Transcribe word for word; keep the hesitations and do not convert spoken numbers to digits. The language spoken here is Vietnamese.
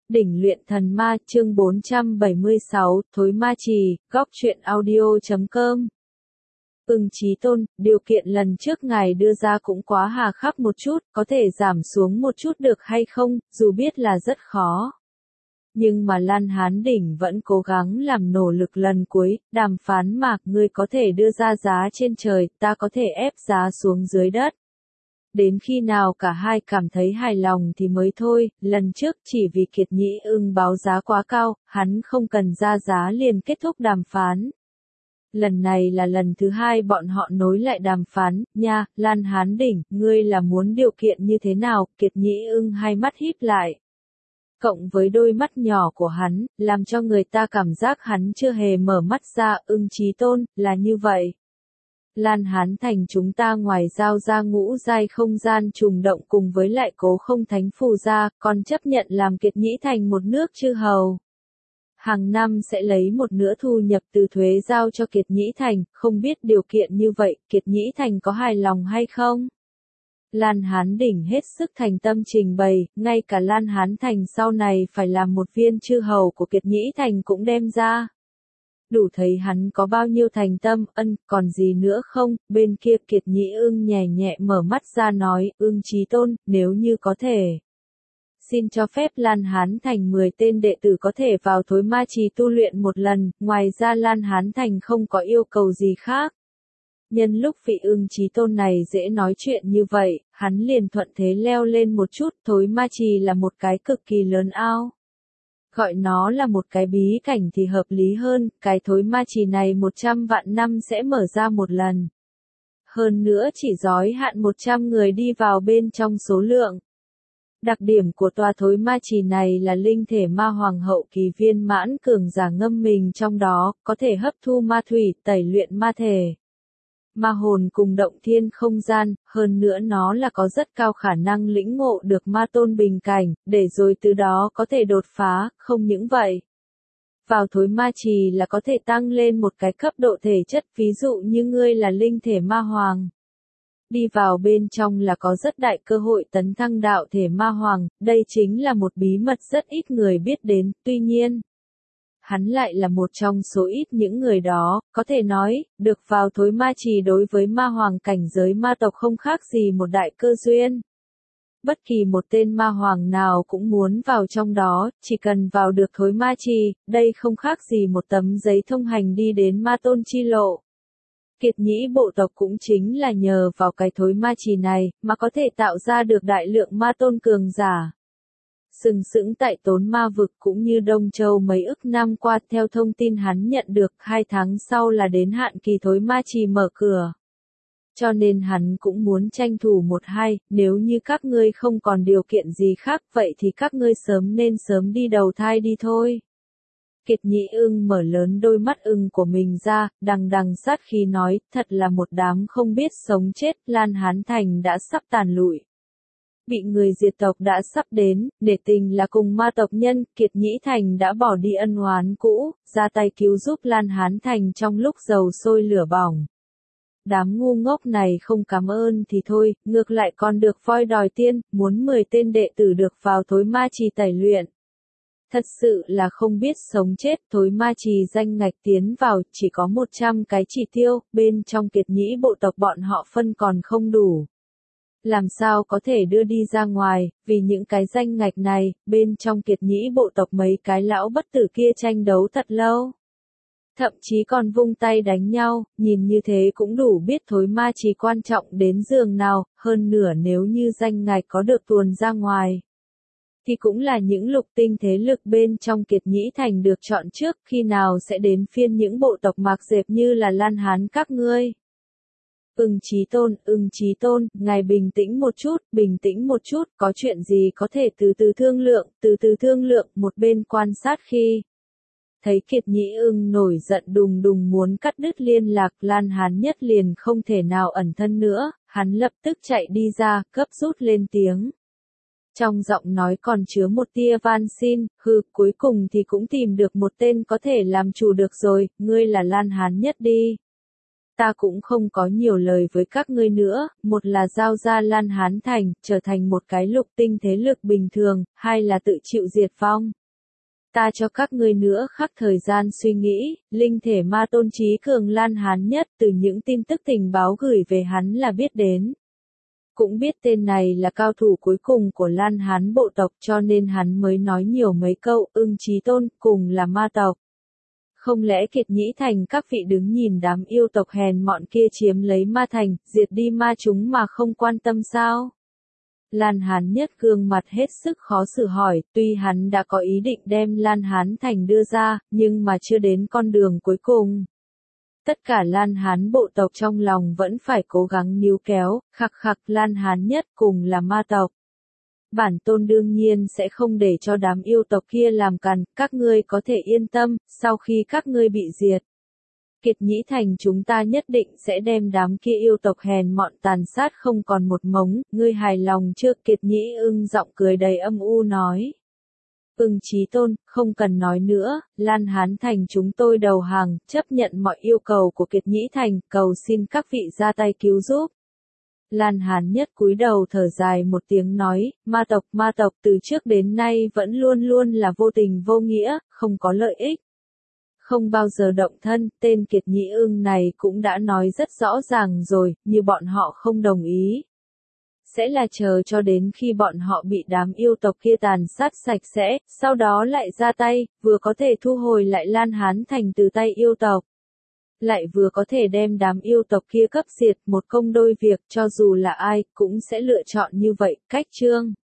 Đỉnh luyện thần ma chương bốn trăm bảy mươi sáu, Thối ma trì, góc truyện audio chấm com. Ưng Chí Tôn, điều kiện lần trước ngài đưa ra cũng quá hà khắc một chút, có thể giảm xuống một chút được hay không, dù biết là rất khó. Nhưng mà Lan Hán Đỉnh vẫn cố gắng làm nỗ lực lần cuối, đàm phán mà, ngươi có thể đưa ra giá trên trời, ta có thể ép giá xuống dưới đất. Đến khi nào cả hai cảm thấy hài lòng thì mới thôi, lần trước chỉ vì Kiệt Nhĩ Ưng báo giá quá cao, hắn không cần ra giá liền kết thúc đàm phán. Lần này là lần thứ hai bọn họ nối lại đàm phán, nha, Lan Hán Đỉnh, ngươi là muốn điều kiện như thế nào, Kiệt Nhĩ Ưng hai mắt híp lại. Cộng với đôi mắt nhỏ của hắn, làm cho người ta cảm giác hắn chưa hề mở mắt ra, Ưng Chí Tôn, là như vậy. Lan Hán Thành chúng ta ngoài giao ra ngũ giai không gian trùng động cùng với lại Cố Không Thánh phù ra, còn chấp nhận làm Kiệt Nhĩ Thành một nước chư hầu. Hàng năm sẽ lấy một nửa thu nhập từ thuế giao cho Kiệt Nhĩ Thành, không biết điều kiện như vậy, Kiệt Nhĩ Thành có hài lòng hay không? Lan Hán Đỉnh hết sức thành tâm trình bày, ngay cả Lan Hán Thành sau này phải làm một viên chư hầu của Kiệt Nhĩ Thành cũng đem ra. Đủ thấy hắn có bao nhiêu thành tâm, ân, còn gì nữa không, bên kia Kiệt Nhĩ Ưng nhẹ nhẹ mở mắt ra nói, Ưng Chí Tôn, nếu như có thể. Xin cho phép Lan Hán Thành mười tên đệ tử có thể vào Thối Ma Trì tu luyện một lần, ngoài ra Lan Hán Thành không có yêu cầu gì khác. Nhân lúc vị Ưng Chí Tôn này dễ nói chuyện như vậy, hắn liền thuận thế leo lên một chút, Thối Ma Trì là một cái cực kỳ lớn ao. Gọi nó là một cái bí cảnh thì hợp lý hơn, cái Thối Ma Trì này một trăm vạn năm sẽ mở ra một lần. Hơn nữa chỉ giới hạn một trăm người đi vào bên trong số lượng. Đặc điểm của tòa Thối Ma Trì này là linh thể ma hoàng hậu kỳ viên mãn cường giả ngâm mình trong đó, có thể hấp thu ma thủy, tẩy luyện ma thể. Ma hồn cùng động thiên không gian, hơn nữa nó là có rất cao khả năng lĩnh ngộ được ma tôn bình cảnh, để rồi từ đó có thể đột phá, không những vậy. Vào Thối Ma Trì là có thể tăng lên một cái cấp độ thể chất, ví dụ như ngươi là linh thể ma hoàng. Đi vào bên trong là có rất đại cơ hội tấn thăng đạo thể ma hoàng, đây chính là một bí mật rất ít người biết đến, tuy nhiên. Hắn lại là một trong số ít những người đó, có thể nói, được vào Thối Ma Trì đối với ma hoàng cảnh giới ma tộc không khác gì một đại cơ duyên. Bất kỳ một tên ma hoàng nào cũng muốn vào trong đó, chỉ cần vào được Thối Ma Trì, đây không khác gì một tấm giấy thông hành đi đến ma tôn chi lộ. Kiệt Nhĩ bộ tộc cũng chính là nhờ vào cái Thối Ma Trì này, mà có thể tạo ra được đại lượng ma tôn cường giả. Sừng sững tại Tốn Ma vực cũng như Đông Châu mấy ức năm qua, theo thông tin hắn nhận được, hai tháng sau là đến hạn kỳ Thối Ma Trì mở cửa. Cho nên hắn cũng muốn tranh thủ một hai, nếu như các ngươi không còn điều kiện gì khác, vậy thì các ngươi sớm nên sớm đi đầu thai đi thôi. Kiệt Nhĩ Ưng mở lớn đôi mắt ưng của mình ra, đằng đằng sát khí nói, thật là một đám không biết sống chết, Lan Hán Thành đã sắp tàn lụi. Bị người diệt tộc đã sắp đến, nể tình là cùng ma tộc nhân, Kiệt Nhĩ Thành đã bỏ đi ân oán cũ, ra tay cứu giúp Lan Hán Thành trong lúc dầu sôi lửa bỏng. Đám ngu ngốc này không cảm ơn thì thôi, ngược lại còn được voi đòi tiên, muốn mười tên đệ tử được vào Thối Ma Trì tẩy luyện. Thật sự là không biết sống chết, Thối Ma Trì danh ngạch tiến vào, chỉ có một trăm cái chỉ tiêu, bên trong Kiệt Nhĩ bộ tộc bọn họ phân còn không đủ. Làm sao có thể đưa đi ra ngoài, vì những cái danh ngạch này, bên trong Kiệt Nhĩ bộ tộc mấy cái lão bất tử kia tranh đấu thật lâu. Thậm chí còn vung tay đánh nhau, nhìn như thế cũng đủ biết Thối Ma Trì quan trọng đến giường nào, hơn nửa nếu như danh ngạch có được tuồn ra ngoài. Thì cũng là những lục tinh thế lực bên trong Kiệt Nhĩ Thành được chọn trước, khi nào sẽ đến phiên những bộ tộc mạc dẹp như là Lan Hán các ngươi. Ưng Chí Tôn, Ưng Chí Tôn, ngài bình tĩnh một chút, bình tĩnh một chút, có chuyện gì có thể từ từ thương lượng, từ từ thương lượng, một bên quan sát khi. Thấy Kiệt Nhĩ Ưng nổi giận đùng đùng muốn cắt đứt liên lạc, Lan Hán nhất liền không thể nào ẩn thân nữa, hắn lập tức chạy đi ra, cấp rút lên tiếng. Trong giọng nói còn chứa một tia van xin, hừ, cuối cùng thì cũng tìm được một tên có thể làm chủ được rồi, ngươi là Lan Hán nhất đi. ta cũng không có nhiều lời với các ngươi nữa, một là giao ra Lan Hán Thành, trở thành một cái lục tinh thế lực bình thường, hai là tự chịu diệt vong. Ta cho các ngươi nữa khắc thời gian suy nghĩ, linh thể ma tôn trí cường Lan Hán nhất từ những tin tức tình báo gửi về hắn là biết đến. Cũng biết tên này là cao thủ cuối cùng của Lan Hán bộ tộc cho nên hắn mới nói nhiều mấy câu ưng chí tôn cùng là ma tộc. Không lẽ Kiệt Nhĩ Thành các vị đứng nhìn đám yêu tộc hèn mọn kia chiếm lấy ma thành, diệt đi ma chúng mà không quan tâm sao? Lan Hán nhất gương mặt hết sức khó xử hỏi, tuy hắn đã có ý định đem Lan Hán Thành đưa ra, nhưng mà chưa đến con đường cuối cùng. Tất cả Lan Hán bộ tộc trong lòng vẫn phải cố gắng níu kéo, khặc khặc Lan Hán nhất cùng là ma tộc. Bản tôn đương nhiên sẽ không để cho đám yêu tộc kia làm càn, các ngươi có thể yên tâm, sau khi các ngươi bị diệt. Kiệt Nhĩ Thành chúng ta nhất định sẽ đem đám kia yêu tộc hèn mọn tàn sát không còn một mống, ngươi hài lòng chưa? Kiệt Nhĩ ưng giọng cười đầy âm u nói. Ưng chí tôn, không cần nói nữa, Lan Hán Thành chúng tôi đầu hàng, chấp nhận mọi yêu cầu của Kiệt Nhĩ Thành, cầu xin các vị ra tay cứu giúp. Lan Hán nhất cúi đầu thở dài một tiếng nói, ma tộc, ma tộc từ trước đến nay vẫn luôn luôn là vô tình vô nghĩa, không có lợi ích. Không bao giờ động thân, tên Kiệt Nhĩ ưng này cũng đã nói rất rõ ràng rồi, như bọn họ không đồng ý. Sẽ là chờ cho đến khi bọn họ bị đám yêu tộc kia tàn sát sạch sẽ, sau đó lại ra tay, vừa có thể thu hồi lại Lan Hán Thành từ tay yêu tộc. Lại vừa có thể đem đám yêu tộc kia cấp diệt, một công đôi việc, cho dù là ai, cũng sẽ lựa chọn như vậy, cách chương.